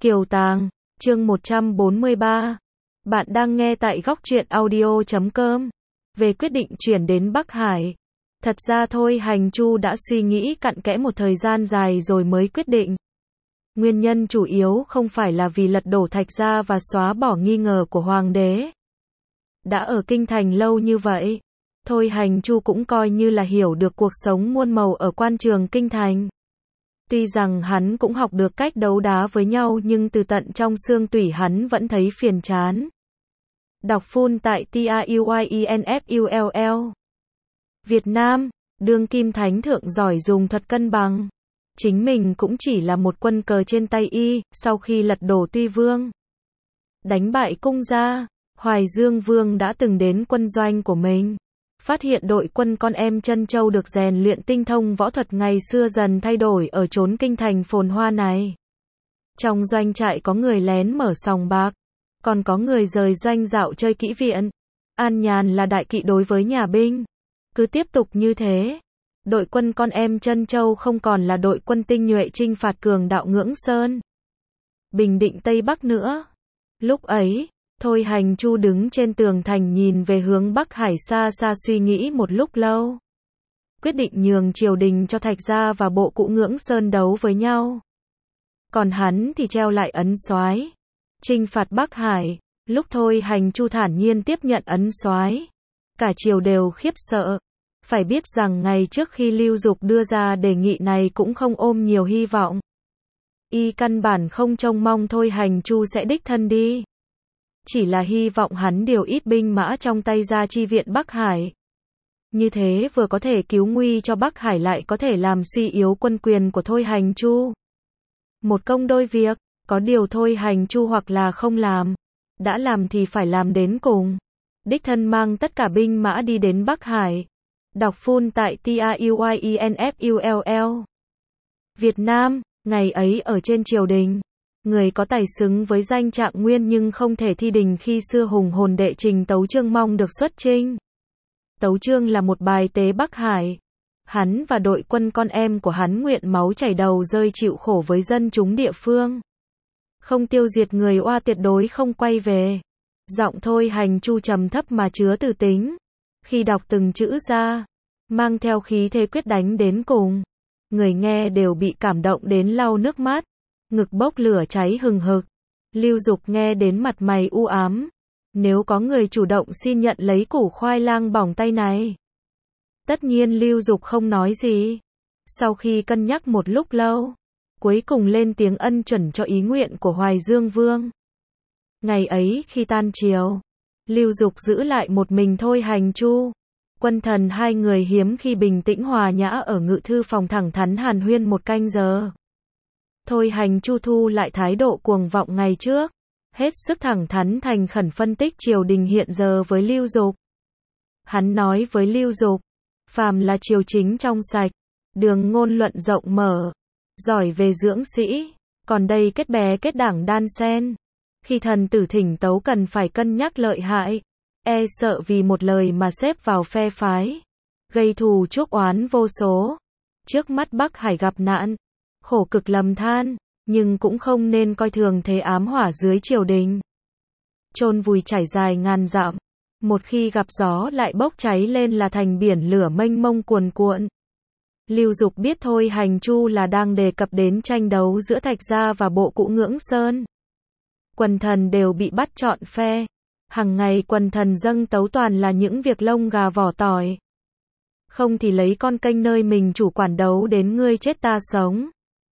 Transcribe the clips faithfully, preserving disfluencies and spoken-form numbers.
Kiều Tàng, chương một trăm bốn mươi ba. Bạn đang nghe tại góc truyện audio chấm com. Về quyết định chuyển đến Bắc Hải. Thật ra Thôi Hành Chu đã suy nghĩ cặn kẽ một thời gian dài rồi mới quyết định. Nguyên nhân chủ yếu không phải là vì lật đổ Thạch Gia và xóa bỏ nghi ngờ của Hoàng đế. Đã ở Kinh Thành lâu như vậy, Thôi Hành Chu cũng coi như là hiểu được cuộc sống muôn màu ở quan trường Kinh Thành. Tuy rằng hắn cũng học được cách đấu đá với nhau nhưng từ tận trong xương tủy hắn vẫn thấy phiền chán. Đọc full tại TRUYINFULL. Việt Nam, đương kim thánh thượng giỏi dùng thuật cân bằng. Chính mình cũng chỉ là một quân cờ trên tay y, sau khi lật đổ Tuy Vương, đánh bại Cung gia, Hoài Dương Vương đã từng đến quân doanh của mình. Phát hiện đội quân con em Trân Châu được rèn luyện tinh thông võ thuật ngày xưa dần thay đổi ở chốn kinh thành phồn hoa này. Trong doanh trại có người lén mở sòng bạc, còn có người rời doanh dạo chơi kỹ viện. An nhàn là đại kỵ đối với nhà binh. Cứ tiếp tục như thế, đội quân con em Trân Châu không còn là đội quân tinh nhuệ chinh phạt cường đạo Ngưỡng Sơn, Bình Định Tây Bắc nữa. Lúc ấy, Thôi Hành Chu đứng trên tường thành nhìn về hướng Bắc Hải xa xa suy nghĩ một lúc lâu. Quyết định nhường triều đình cho Thạch Gia và bộ cũ Ngưỡng Sơn đấu với nhau. Còn hắn thì treo lại ấn soái, chinh phạt Bắc Hải. Lúc Thôi Hành Chu thản nhiên tiếp nhận ấn soái, cả triều đều khiếp sợ. Phải biết rằng ngày trước khi Lưu Dục đưa ra đề nghị này cũng không ôm nhiều hy vọng. Y căn bản không trông mong Thôi Hành Chu sẽ đích thân đi. Chỉ là hy vọng hắn điều ít binh mã trong tay ra chi viện Bắc Hải. Như thế vừa có thể cứu nguy cho Bắc Hải lại có thể làm suy yếu quân quyền của Thôi Hành Chu. Một công đôi việc, có điều Thôi Hành Chu hoặc là không làm. Đã làm thì phải làm đến cùng. Đích thân mang tất cả binh mã đi đến Bắc Hải. Đọc full tại TRUYINFULL. Việt Nam, ngày ấy ở trên triều đình, người có tài xứng với danh Trạng Nguyên nhưng không thể thi đình khi xưa hùng hồn đệ trình Tấu Chương mong được xuất chinh. Tấu Chương là một bài tế Bắc Hải. Hắn và đội quân con em của hắn nguyện máu chảy đầu rơi chịu khổ với dân chúng địa phương. Không tiêu diệt người oa tuyệt đối không quay về. Giọng Thôi Hành Chu trầm thấp mà chứa từ tính. Khi đọc từng chữ ra, mang theo khí thế quyết đánh đến cùng. Người nghe đều bị cảm động đến lau nước mắt. Ngực bốc lửa cháy hừng hực. Lưu Dục nghe đến mặt mày u ám. Nếu có người chủ động xin nhận lấy củ khoai lang bỏng tay này. Tất nhiên Lưu Dục không nói gì. Sau khi cân nhắc một lúc lâu, cuối cùng lên tiếng ân chuẩn cho ý nguyện của Hoài Dương Vương. Ngày ấy khi tan triều, Lưu Dục giữ lại một mình Thôi Hành Chu. Quân thần hai người hiếm khi bình tĩnh hòa nhã ở ngự thư phòng thẳng thắn hàn huyên một canh giờ. Thôi Hành Chu thu lại thái độ cuồng vọng ngày trước, hết sức thẳng thắn thành khẩn phân tích triều đình hiện giờ với Lưu Dục. Hắn nói với Lưu Dục, phàm là triều chính trong sạch, đường ngôn luận rộng mở, giỏi về dưỡng sĩ, còn đây kết bè kết đảng đan xen. Khi thần tử thỉnh tấu cần phải cân nhắc lợi hại, e sợ vì một lời mà xếp vào phe phái, gây thù chuốc oán vô số. Trước mắt Bắc Hải gặp nạn, khổ cực lầm than, nhưng cũng không nên coi thường thế ám hỏa dưới triều đình. Chôn vùi trải dài ngàn dặm, một khi gặp gió lại bốc cháy lên là thành biển lửa mênh mông cuồn cuộn. Lưu Dục biết Thôi Hành Chu là đang đề cập đến tranh đấu giữa Thạch Gia và bộ cũ Ngưỡng Sơn. Quần thần đều bị bắt chọn phe. Hằng ngày quần thần dâng tấu toàn là những việc lông gà vỏ tỏi. Không thì lấy con kênh nơi mình chủ quản đấu đến ngươi chết ta sống.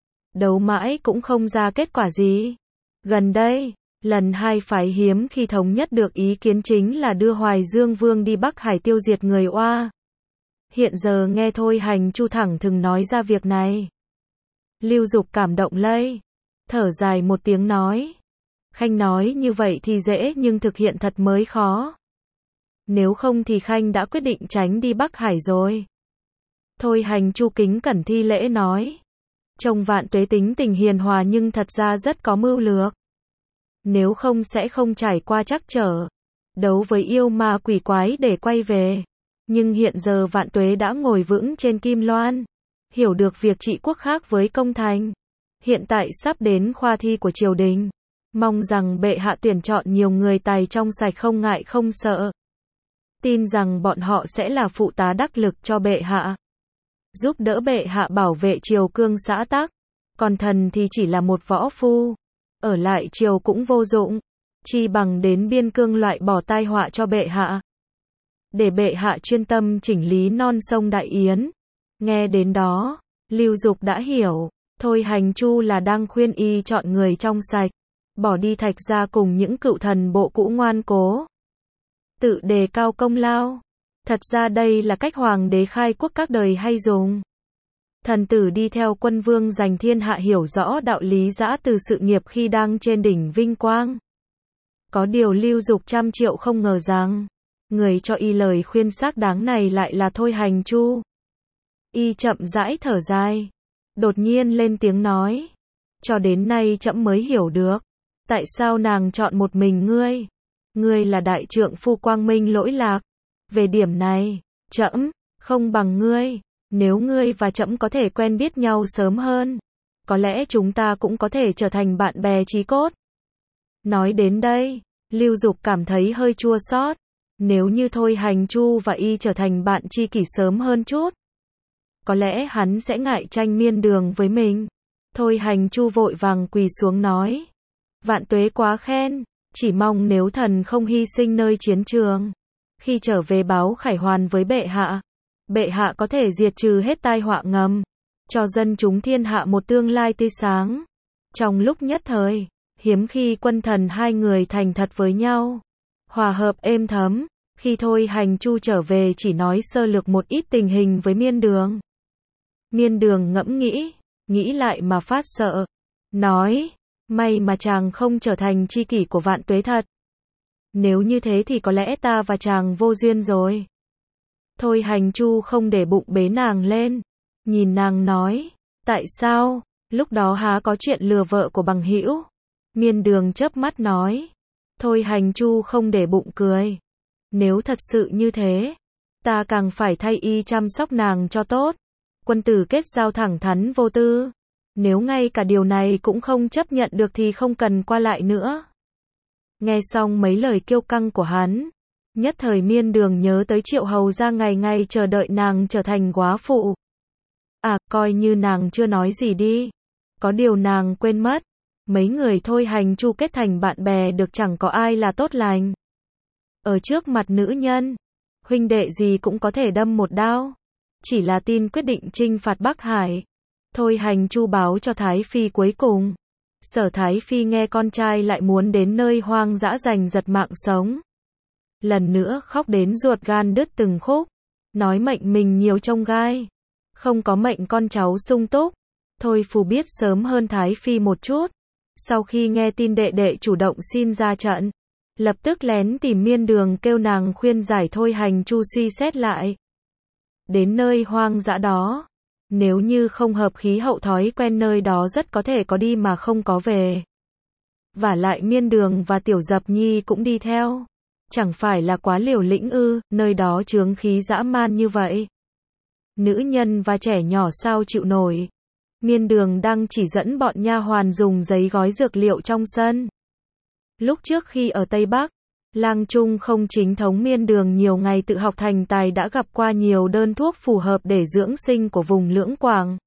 Đấu mãi cũng không ra kết quả gì. Gần đây, lần hai phái hiếm khi thống nhất được ý kiến chính là đưa Hoài Dương Vương đi Bắc Hải tiêu diệt người oa. Hiện giờ nghe Thôi Hành Chu thẳng thừng nói ra việc này. Lưu Dục cảm động lây. Thở dài một tiếng nói. Khanh nói như vậy thì dễ nhưng thực hiện thật mới khó. Nếu không thì Khanh đã quyết định tránh đi Bắc Hải rồi. Thôi Hành Chu kính cẩn thi lễ nói. Chồng Vạn Tuế tính tình hiền hòa nhưng thật ra rất có mưu lược. Nếu không sẽ không trải qua trắc trở, đấu với yêu ma quỷ quái để quay về. Nhưng hiện giờ Vạn Tuế đã ngồi vững trên kim loan, hiểu được việc trị quốc khác với công thành. hiện tại sắp đến khoa thi của triều đình. Mong rằng bệ hạ tuyển chọn nhiều người tài trong sạch không ngại không sợ. Tin rằng bọn họ sẽ là phụ tá đắc lực cho bệ hạ. Giúp đỡ bệ hạ bảo vệ triều cương xã tắc. Còn thần thì chỉ là một võ phu. Ở lại triều cũng vô dụng. Chi bằng đến biên cương loại bỏ tai họa cho bệ hạ. Để bệ hạ chuyên tâm chỉnh lý non sông Đại Yến. Nghe đến đó, Lưu Dục đã hiểu. Thôi Hành Chu là đang khuyên y chọn người trong sạch. Bỏ đi Thạch Gia cùng những cựu thần bộ cũ ngoan cố. Tự đề cao công lao. Thật ra đây là cách hoàng đế khai quốc các đời hay dùng. Thần tử đi theo quân vương giành thiên hạ hiểu rõ đạo lý giã từ sự nghiệp khi đang trên đỉnh vinh quang. Có điều Lưu Dục trăm triệu không ngờ rằng, người cho y lời khuyên xác đáng này lại là Thôi Hành Chu. Y chậm rãi thở dài. Đột nhiên lên tiếng nói. Cho đến nay trẫm mới hiểu được. Tại sao nàng chọn một mình ngươi? Ngươi là đại trượng phu quang minh lỗi lạc. Về điểm này, trẫm không bằng ngươi. Nếu ngươi và trẫm có thể quen biết nhau sớm hơn, có lẽ chúng ta cũng có thể trở thành bạn bè chí cốt. Nói đến đây, Lưu Dục cảm thấy hơi chua xót. Nếu như Thôi Hành Chu và y trở thành bạn tri kỷ sớm hơn chút, có lẽ hắn sẽ ngại tranh miên đường với mình. Thôi Hành Chu vội vàng quỳ xuống nói. Vạn tuế quá khen, chỉ mong nếu thần không hy sinh nơi chiến trường, khi trở về báo khải hoàn với bệ hạ, bệ hạ có thể diệt trừ hết tai họa ngầm, cho dân chúng thiên hạ một tương lai tươi sáng. Trong lúc nhất thời, hiếm khi quân thần hai người thành thật với nhau, hòa hợp êm thấm. Khi Thôi Hành Chu trở về chỉ nói sơ lược một ít tình hình với Miên Đường. Miên Đường ngẫm nghĩ, nghĩ lại mà phát sợ, nói, may mà chàng không trở thành tri kỷ của Vạn Tuế thật. Nếu như thế thì có lẽ ta và chàng vô duyên rồi. Thôi Hành Chu không để bụng bế nàng lên, nhìn nàng nói, tại sao, lúc đó há có chuyện lừa vợ của bằng hữu. Miên Đường chớp mắt nói. Thôi Hành Chu không để bụng cười. Nếu thật sự như thế, ta càng phải thay y chăm sóc nàng cho tốt. Quân tử kết giao thẳng thắn vô tư. Nếu ngay cả điều này cũng không chấp nhận được thì không cần qua lại nữa. Nghe xong mấy lời kiêu căng của hắn, nhất thời Miên Đường nhớ tới Triệu hầu ra ngày ngày chờ đợi nàng trở thành góa phụ. À, coi như nàng chưa nói gì đi. Có điều nàng quên mất. Mấy người Thôi Hành Chu kết thành bạn bè được chẳng có ai là tốt lành. Ở trước mặt nữ nhân, huynh đệ gì cũng có thể đâm một đao. Chỉ là tin quyết định chinh phạt Bắc Hải. Thôi Hành Chu báo cho Thái Phi cuối cùng. Sở Thái Phi nghe con trai lại muốn đến nơi hoang dã giành giật mạng sống. Lần nữa khóc đến ruột gan đứt từng khúc. Nói mệnh mình nhiều trông gai. Không có mệnh con cháu sung túc. Thôi Phù biết sớm hơn Thái Phi một chút. Sau khi nghe tin đệ đệ chủ động xin ra trận, lập tức lén tìm Miên Đường kêu nàng khuyên giải Thôi Hành Chu suy xét lại. Đến nơi hoang dã đó, nếu như không hợp khí hậu thói quen nơi đó rất có thể có đi mà không có về. Vả lại Miên Đường và Tiểu Dập Nhi cũng đi theo. Chẳng phải là quá liều lĩnh ư, nơi đó chướng khí dã man như vậy. Nữ nhân và trẻ nhỏ sao chịu nổi. Miên Đường đang chỉ dẫn bọn nha hoàn dùng giấy gói dược liệu trong sân. Lúc trước khi ở Tây Bắc, Lang Trung không chính thống Miên Đường nhiều ngày tự học thành tài đã gặp qua nhiều đơn thuốc phù hợp để dưỡng sinh của vùng Lưỡng Quảng.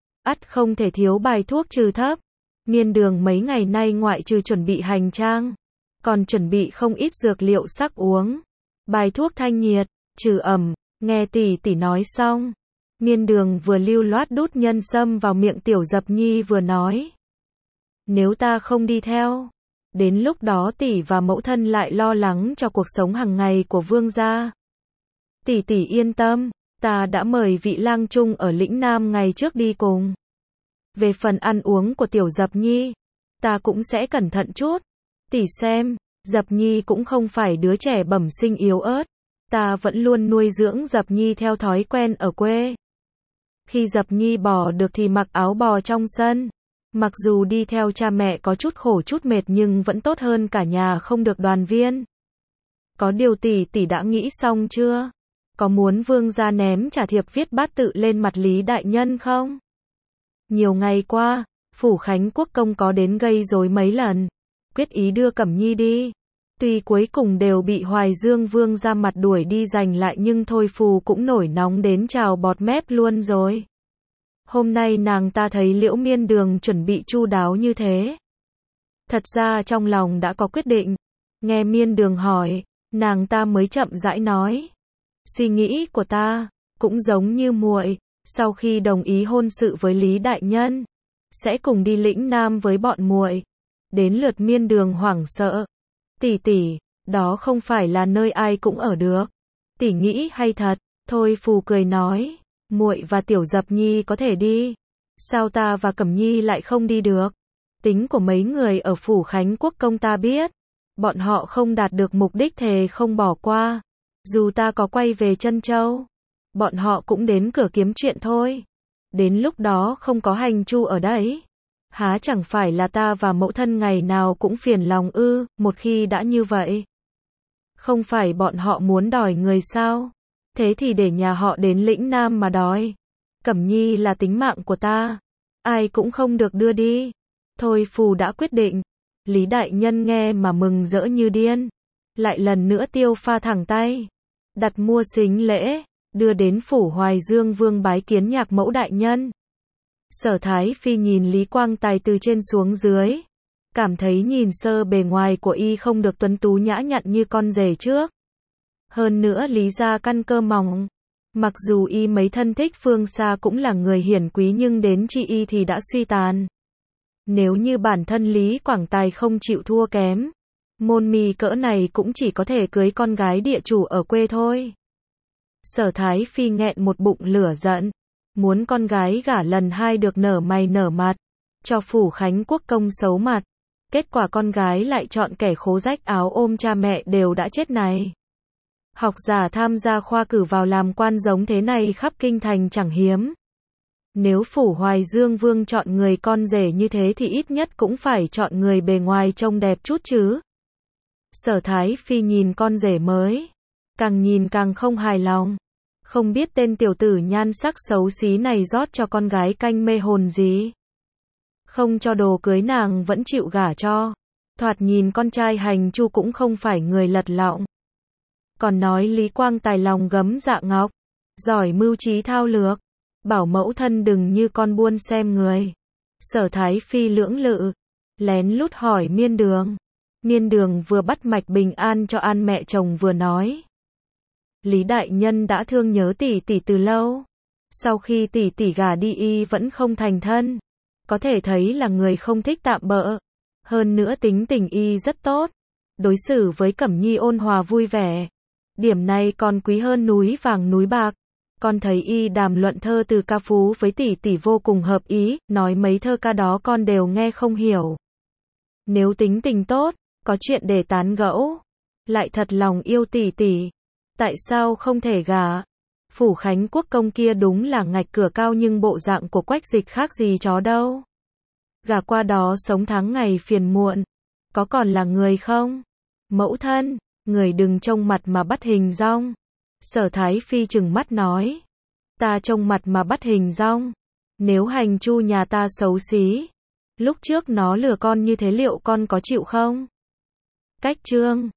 Ắt không thể thiếu bài thuốc trừ thấp. Miên Đường mấy ngày nay ngoại trừ chuẩn bị hành trang, còn chuẩn bị không ít dược liệu sắc uống, bài thuốc thanh nhiệt, trừ ẩm. Nghe tỷ tỷ nói xong, Miên Đường vừa lưu loát đút nhân sâm vào miệng Tiểu Dập Nhi vừa nói. Nếu ta không đi theo, đến lúc đó tỷ và mẫu thân lại lo lắng cho cuộc sống hàng ngày của vương gia. Tỷ tỷ yên tâm, ta đã mời vị lang trung ở lĩnh Nam ngày trước đi cùng. Về phần ăn uống của Tiểu Dập Nhi, ta cũng sẽ cẩn thận chút. Tỷ xem, Dập Nhi cũng không phải đứa trẻ bẩm sinh yếu ớt. Ta vẫn luôn nuôi dưỡng Dập Nhi theo thói quen ở quê. Khi Dập Nhi bò được thì mặc áo bò trong sân. Mặc dù đi theo cha mẹ có chút khổ chút mệt nhưng vẫn tốt hơn cả nhà không được đoàn viên. Có điều tỷ tỷ đã nghĩ xong chưa? Có muốn vương gia ném trả thiệp viết bát tự lên mặt Lý đại nhân không? Nhiều ngày qua, Phủ Khánh Quốc công có đến gây rối mấy lần, quyết ý đưa Cẩm Nhi đi. Tuy cuối cùng đều bị Hoài Dương Vương ra mặt đuổi đi giành lại nhưng Thôi Phù cũng nổi nóng đến trào bọt mép luôn rồi. Hôm nay nàng ta thấy Liễu Miên Đường chuẩn bị chu đáo như thế. Thật ra trong lòng đã có quyết định. Nghe Miên Đường hỏi, nàng ta mới chậm rãi nói. Suy nghĩ của ta, cũng giống như muội, sau khi đồng ý hôn sự với Lý Đại Nhân, sẽ cùng đi lĩnh Nam với bọn muội. Đến lượt Miên Đường hoảng sợ. Tỷ tỷ, đó không phải là nơi ai cũng ở được. Tỷ nghĩ hay thật? Thôi Phù cười nói, muội và Tiểu Dập Nhi có thể đi. Sao ta và Cẩm Nhi lại không đi được? Tính của mấy người ở Phủ Khánh Quốc công ta biết. Bọn họ không đạt được mục đích thề không bỏ qua. Dù ta có quay về Trân Châu, bọn họ cũng đến cửa kiếm chuyện thôi. Đến lúc đó không có hành chu ở đấy, há chẳng phải là ta và mẫu thân ngày nào cũng phiền lòng ư? Một khi đã như vậy, không phải bọn họ muốn đòi người sao? Thế thì để nhà họ đến lĩnh Nam mà đòi. Cẩm Nhi là tính mạng của ta, ai cũng không được đưa đi. Thôi Phù đã quyết định. Lý Đại Nhân nghe mà mừng rỡ như điên, lại lần nữa tiêu pha thẳng tay, đặt mua sính lễ, đưa đến phủ Hoài Dương Vương bái kiến Nhạc Mẫu Đại Nhân. Sở Thái Phi nhìn Lý Quang Tài từ trên xuống dưới, cảm thấy nhìn sơ bề ngoài của y không được tuấn tú nhã nhặn như con rể trước. Hơn nữa Lý gia căn cơ mỏng, mặc dù y mấy thân thích phương xa cũng là người hiển quý nhưng đến chi y thì đã suy tàn. Nếu như bản thân Lý Quảng Tài không chịu thua kém, môn mì cỡ này cũng chỉ có thể cưới con gái địa chủ ở quê thôi. Sở Thái Phi nghẹn một bụng lửa giận, muốn con gái gả lần hai được nở mày nở mặt, cho Phủ Khánh Quốc công xấu mặt. Kết quả con gái lại chọn kẻ khố rách áo ôm cha mẹ đều đã chết này. Học giả tham gia khoa cử vào làm quan giống thế này khắp kinh thành chẳng hiếm. Nếu Phủ Hoài Dương Vương chọn người con rể như thế thì ít nhất cũng phải chọn người bề ngoài trông đẹp chút chứ. Sở Thái Phi nhìn con rể mới, càng nhìn càng không hài lòng. Không biết tên tiểu tử nhan sắc xấu xí này rót cho con gái canh mê hồn gì. Không cho đồ cưới nàng vẫn chịu gả cho. Thoạt nhìn con trai hành chu cũng không phải người lật lọng. Còn nói Lý Quang Tài lòng gấm dạ ngọc, giỏi mưu trí thao lược, bảo mẫu thân đừng như con buôn xem người. Sở Thái Phi lưỡng lự, lén lút hỏi Miên Đường. Miên Đường vừa bắt mạch bình an cho an mẹ chồng vừa nói. Lý Đại Nhân đã thương nhớ tỷ tỷ từ lâu. Sau khi tỷ tỷ gả đi y vẫn không thành thân. Có thể thấy là người không thích tạm bợ. Hơn nữa tính tình y rất tốt. Đối xử với Cẩm Nhi ôn hòa vui vẻ. Điểm này còn quý hơn núi vàng núi bạc. Con thấy y đàm luận thơ từ ca phú với tỷ tỷ vô cùng hợp ý, nói mấy thơ ca đó con đều nghe không hiểu. Nếu tính tình tốt, có chuyện để tán gẫu, lại thật lòng yêu tỷ tỷ, tại sao không thể gả? Phủ Khánh Quốc công kia đúng là ngạch cửa cao nhưng bộ dạng của Quách Dịch khác gì chó đâu. Gả qua đó sống tháng ngày phiền muộn, có còn là người không? Mẫu thân, người đừng trông mặt mà bắt hình dong. Sở Thái Phi trừng mắt nói, ta trông mặt mà bắt hình dong. Nếu hành chu nhà ta xấu xí, lúc trước nó lừa con như thế liệu con có chịu không? Cách chương